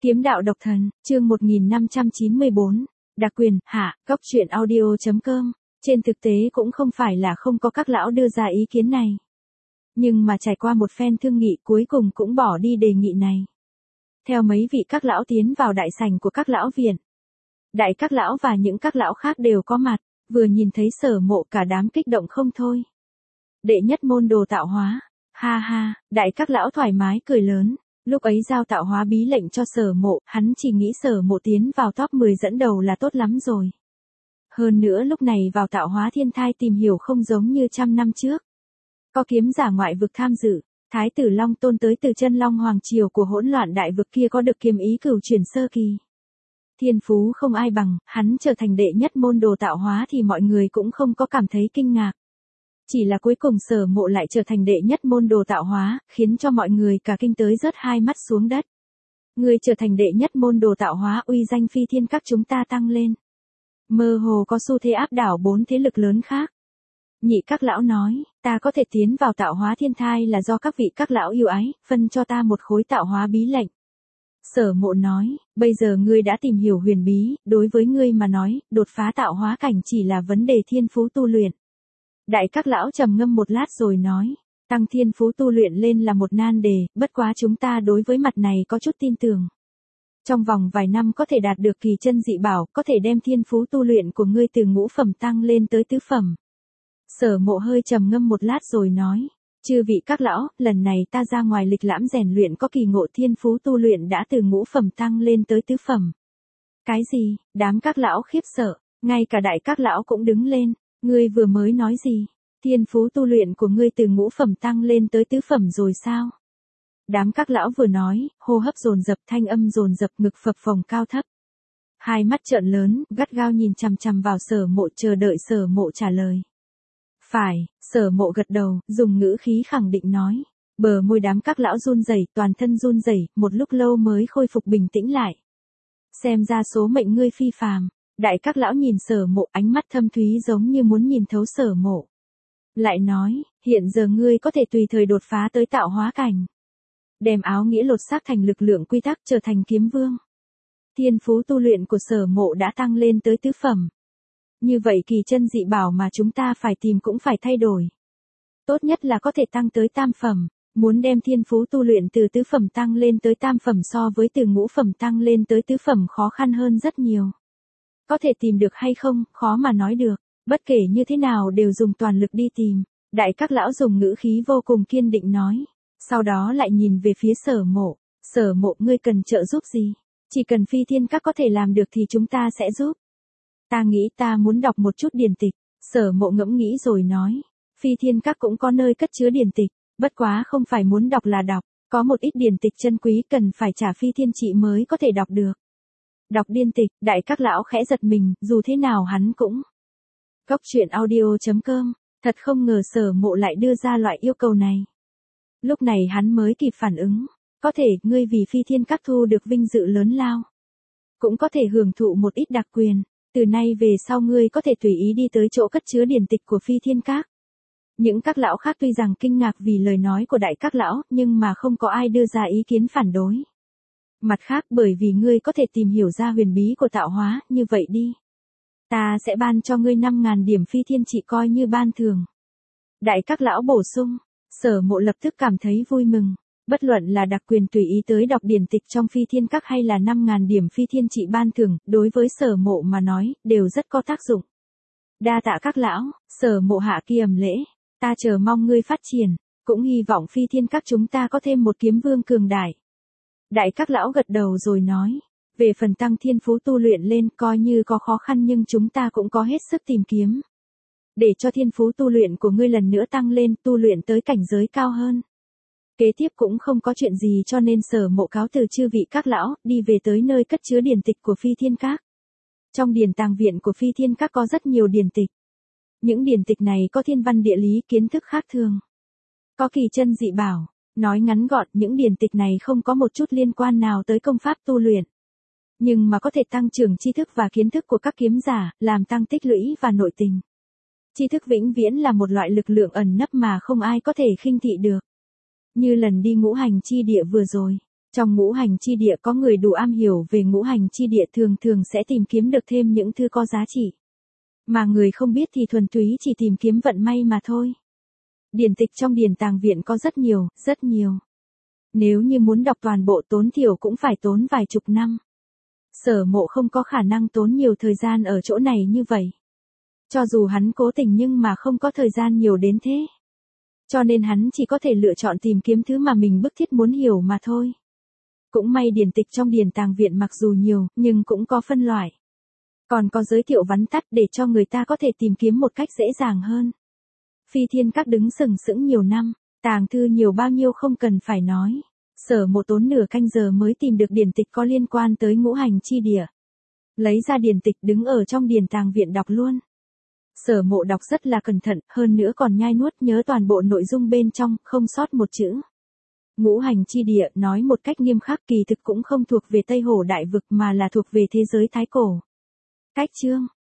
Kiếm đạo độc thần, chương 1594, đặc quyền, hạ, góc truyện audio.com. Trên thực tế cũng không phải là không có các lão đưa ra ý kiến này. Nhưng mà trải qua một phen thương nghị cuối cùng cũng bỏ đi đề nghị này. Theo mấy vị các lão tiến vào đại sảnh của các lão viện. Đại các lão và những các lão khác đều có mặt, vừa nhìn thấy Sở Mộ cả đám kích động không thôi. Đệ nhất môn đồ tạo hóa, ha ha, đại các lão thoải mái cười lớn. Lúc ấy giao tạo hóa bí lệnh cho Sở Mộ, hắn chỉ nghĩ Sở Mộ tiến vào top 10 dẫn đầu là tốt lắm rồi. Hơn nữa lúc này vào tạo hóa thiên thai tìm hiểu không giống như trăm năm trước. Có kiếm giả ngoại vực tham dự, Thái tử Long Tôn tới từ chân Long Hoàng Triều của hỗn loạn đại vực kia có được kiếm ý cửu chuyển sơ kỳ. Thiên phú không ai bằng, hắn trở thành đệ nhất môn đồ tạo hóa thì mọi người cũng không có cảm thấy kinh ngạc. Chỉ là cuối cùng Sở Mộ lại trở thành đệ nhất môn đồ tạo hóa, khiến cho mọi người cả kinh tới rớt hai mắt xuống đất. Người trở thành đệ nhất môn đồ tạo hóa uy danh phi thiên các chúng ta tăng lên. Mơ hồ có xu thế áp đảo 4 thế lực lớn khác. Nhị các lão nói, ta có thể tiến vào tạo hóa thiên thai là do các vị các lão yêu ái, phân cho ta một khối tạo hóa bí lệnh. Sở Mộ nói, bây giờ ngươi đã tìm hiểu huyền bí, đối với ngươi mà nói, đột phá tạo hóa cảnh chỉ là vấn đề thiên phú tu luyện. Đại các lão trầm ngâm một lát rồi nói, tăng thiên phú tu luyện lên là một nan đề, bất quá chúng ta đối với mặt này có chút tin tưởng. Trong vòng vài năm có thể đạt được kỳ chân dị bảo, có thể đem thiên phú tu luyện của ngươi từ ngũ phẩm tăng lên tới tứ phẩm. Sở Mộ hơi trầm ngâm một lát rồi nói, chư vị các lão, lần này ta ra ngoài lịch lãm rèn luyện có kỳ ngộ thiên phú tu luyện đã từ ngũ phẩm tăng lên tới tứ phẩm. Cái gì? Đám các lão khiếp sợ, ngay cả đại các lão cũng đứng lên. Ngươi vừa mới nói gì? Thiên phú tu luyện của ngươi từ ngũ phẩm tăng lên tới tứ phẩm rồi sao? Đám các lão vừa nói, hô hấp dồn dập, thanh âm dồn dập, ngực phập phồng cao thấp. Hai mắt trợn lớn, gắt gao nhìn chằm chằm vào Sở Mộ chờ đợi Sở Mộ trả lời. Phải, Sở Mộ gật đầu, dùng ngữ khí khẳng định nói. Bờ môi đám các lão run rẩy, toàn thân run rẩy, một lúc lâu mới khôi phục bình tĩnh lại. Xem ra số mệnh ngươi phi phàm. Đại các lão nhìn Sở Mộ ánh mắt thâm thúy giống như muốn nhìn thấu Sở Mộ. Lại nói, hiện giờ ngươi có thể tùy thời đột phá tới tạo hóa cảnh. Đem áo nghĩa lột xác thành lực lượng quy tắc trở thành kiếm vương. Thiên phú tu luyện của Sở Mộ đã tăng lên tới tứ phẩm. Như vậy kỳ chân dị bảo mà chúng ta phải tìm cũng phải thay đổi. Tốt nhất là có thể tăng tới tam phẩm. Muốn đem thiên phú tu luyện từ tứ phẩm tăng lên tới tam phẩm so với từ ngũ phẩm tăng lên tới tứ phẩm khó khăn hơn rất nhiều. Có thể tìm được hay không, khó mà nói được, bất kể như thế nào đều dùng toàn lực đi tìm. Đại các lão dùng ngữ khí vô cùng kiên định nói. Sau đó lại nhìn về phía Sở Mộ. Sở Mộ ngươi cần trợ giúp gì? Chỉ cần phi thiên các có thể làm được thì chúng ta sẽ giúp. Ta nghĩ ta muốn đọc một chút điển tịch. Sở Mộ ngẫm nghĩ rồi nói. Phi thiên các cũng có nơi cất chứa điển tịch. Bất quá không phải muốn đọc là đọc. Có một ít điển tịch chân quý cần phải trả phi thiên trị mới có thể đọc được. Đọc điển tịch, đại các lão khẽ giật mình, dù thế nào hắn cũng. Góc truyện audio.com, thật không ngờ Sở Mộ lại đưa ra loại yêu cầu này. Lúc này hắn mới kịp phản ứng, có thể ngươi vì phi thiên các thu được vinh dự lớn lao. Cũng có thể hưởng thụ một ít đặc quyền, từ nay về sau ngươi có thể tùy ý đi tới chỗ cất chứa điển tịch của phi thiên các. Những các lão khác tuy rằng kinh ngạc vì lời nói của đại các lão, nhưng mà không có ai đưa ra ý kiến phản đối. Mặt khác bởi vì ngươi có thể tìm hiểu ra huyền bí của tạo hóa, như vậy đi. Ta sẽ ban cho ngươi 5.000 điểm phi thiên trị coi như ban thưởng. Đại các lão bổ sung, Sở Mộ lập tức cảm thấy vui mừng. Bất luận là đặc quyền tùy ý tới đọc điển tịch trong phi thiên các hay là 5.000 điểm phi thiên trị ban thưởng, đối với Sở Mộ mà nói, đều rất có tác dụng. Đa tạ các lão, Sở Mộ hạ kiềm lễ, ta chờ mong ngươi phát triển, cũng hy vọng phi thiên các chúng ta có thêm một kiếm vương cường đại. Đại các lão gật đầu rồi nói, về phần tăng thiên phú tu luyện lên coi như có khó khăn nhưng chúng ta cũng có hết sức tìm kiếm. Để cho thiên phú tu luyện của ngươi lần nữa tăng lên tu luyện tới cảnh giới cao hơn. Kế tiếp cũng không có chuyện gì cho nên Sở Mộ cáo từ chư vị các lão, đi về tới nơi cất chứa điển tịch của phi thiên các. Trong điển tàng viện của phi thiên các có rất nhiều điển tịch. Những điển tịch này có thiên văn địa lý kiến thức khác thường. Có kỳ chân dị bảo. Nói ngắn gọn, những điển tịch này không có một chút liên quan nào tới công pháp tu luyện. Nhưng mà có thể tăng trưởng tri thức và kiến thức của các kiếm giả, làm tăng tích lũy và nội tình. Tri thức vĩnh viễn là một loại lực lượng ẩn nấp mà không ai có thể khinh thị được. Như lần đi ngũ hành chi địa vừa rồi, Trong ngũ hành chi địa có người đủ am hiểu về ngũ hành chi địa thường thường sẽ tìm kiếm được thêm những thứ có giá trị. Mà người không biết thì thuần túy chỉ tìm kiếm vận may mà thôi. Điển tịch trong điển tàng viện có rất nhiều, rất nhiều. Nếu như muốn đọc toàn bộ tốn thiểu cũng phải tốn vài chục năm. Sở Mộ không có khả năng tốn nhiều thời gian ở chỗ này như vậy. Cho dù hắn cố tình nhưng mà không có thời gian nhiều đến thế. Cho nên hắn chỉ có thể lựa chọn tìm kiếm thứ mà mình bức thiết muốn hiểu mà thôi. Cũng may điển tịch trong điển tàng viện mặc dù nhiều, nhưng cũng có phân loại. Còn có giới thiệu vắn tắt để cho người ta có thể tìm kiếm một cách dễ dàng hơn. Phi Thiên Các đứng sừng sững nhiều năm, tàng thư nhiều bao nhiêu không cần phải nói. Sở Mộ tốn nửa canh giờ mới tìm được điển tịch có liên quan tới ngũ hành chi địa. Lấy ra điển tịch đứng ở trong điển tàng viện đọc luôn. Sở Mộ đọc rất là cẩn thận, hơn nữa còn nhai nuốt nhớ toàn bộ nội dung bên trong, không sót một chữ. Ngũ hành chi địa nói một cách nghiêm khắc kỳ thực cũng không thuộc về Tây Hồ Đại Vực mà là thuộc về thế giới Thái Cổ. Cách chương